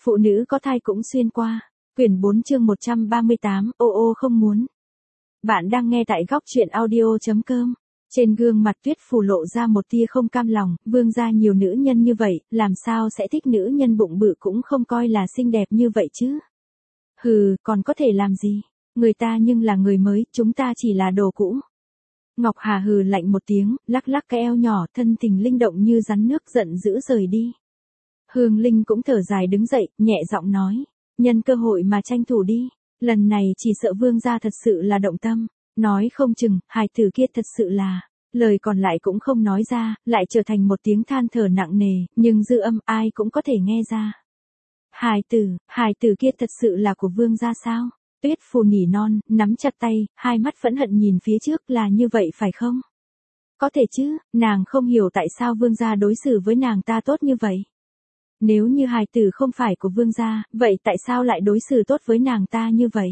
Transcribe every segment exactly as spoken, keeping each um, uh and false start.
Phụ nữ có thai cũng xuyên qua. Quyển bốn chương một trăm ba mươi tám, ô ô không muốn. Bạn đang nghe tại góc truyện audio.com. Trên gương mặt Tuyết Phù lộ ra một tia không cam lòng, Vương gia nhiều nữ nhân như vậy, làm sao sẽ thích nữ nhân bụng bự cũng không coi là xinh đẹp như vậy chứ. Hừ, còn có thể làm gì? Người ta nhưng là người mới, chúng ta chỉ là đồ cũ. Ngọc Hà hừ lạnh một tiếng, lắc lắc cái eo nhỏ, thân tình linh động như rắn nước, giận dữ rời đi. Hương Linh cũng thở dài đứng dậy, nhẹ giọng nói, nhân cơ hội mà tranh thủ đi, lần này chỉ sợ Vương gia thật sự là động tâm, nói không chừng, hài tử kia thật sự là, lời còn lại cũng không nói ra, lại trở thành một tiếng than thở nặng nề, nhưng dư âm ai cũng có thể nghe ra. Hài tử, hài tử kia thật sự là của Vương gia sao? Tuyết Phù nỉ non, nắm chặt tay, hai mắt phẫn hận nhìn phía trước, là như vậy phải không? Có thể chứ, nàng không hiểu tại sao Vương gia đối xử với nàng ta tốt như vậy. Nếu như hài tử không phải của Vương gia, vậy tại sao lại đối xử tốt với nàng ta như vậy?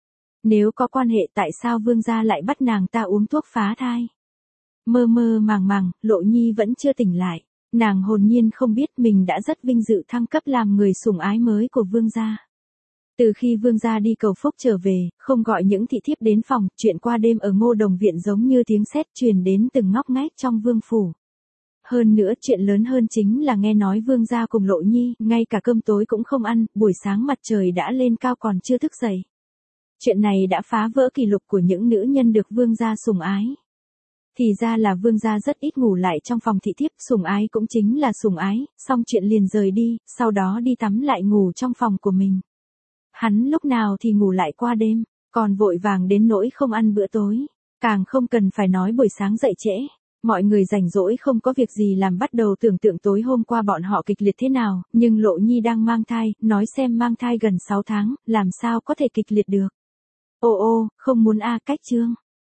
Nếu có quan hệ tại sao Vương gia lại bắt nàng ta uống thuốc phá thai? Mơ mơ màng màng, Lộ Nhi vẫn chưa tỉnh lại. Nàng hồn nhiên không biết mình đã rất vinh dự thăng cấp làm người sủng ái mới của Vương gia. Từ khi Vương gia đi cầu phúc trở về, không gọi những thị thiếp đến phòng, chuyện qua đêm ở Ngô Đồng viện giống như tiếng sét truyền đến từng ngóc ngách trong Vương phủ. Hơn nữa chuyện lớn hơn chính là nghe nói Vương gia cùng Lộ Nhi, ngay cả cơm tối cũng không ăn, buổi sáng mặt trời đã lên cao còn chưa thức dậy. Chuyện này đã phá vỡ kỷ lục của những nữ nhân được Vương gia sủng ái. Thì ra là Vương gia rất ít ngủ lại trong phòng thị thiếp, sủng ái cũng chính là sủng ái, xong chuyện liền rời đi, sau đó đi tắm lại ngủ trong phòng của mình. Hắn lúc nào thì ngủ lại qua đêm, còn vội vàng đến nỗi không ăn bữa tối, càng không cần phải nói buổi sáng dậy trễ. Mọi người rảnh rỗi không có việc gì làm bắt đầu tưởng tượng tối hôm qua bọn họ kịch liệt thế nào, nhưng Lộ Nhi đang mang thai, nói xem mang thai gần sáu tháng, làm sao có thể kịch liệt được. Ô ô, không muốn a cách chương.